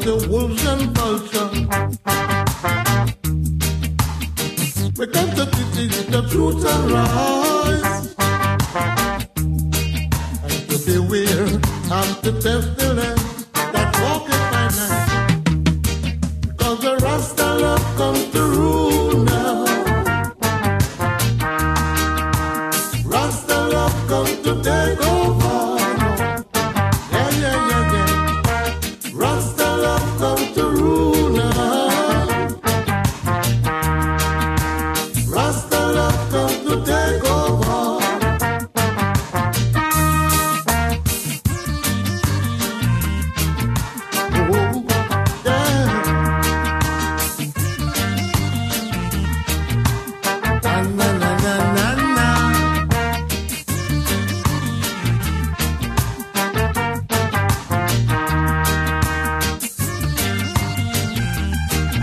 the wolves and vulture. We come to teach the truth and rise, and to beware and to test the land that walketh by night. Because the Rasta love comes to rule now. Rasta love comes to take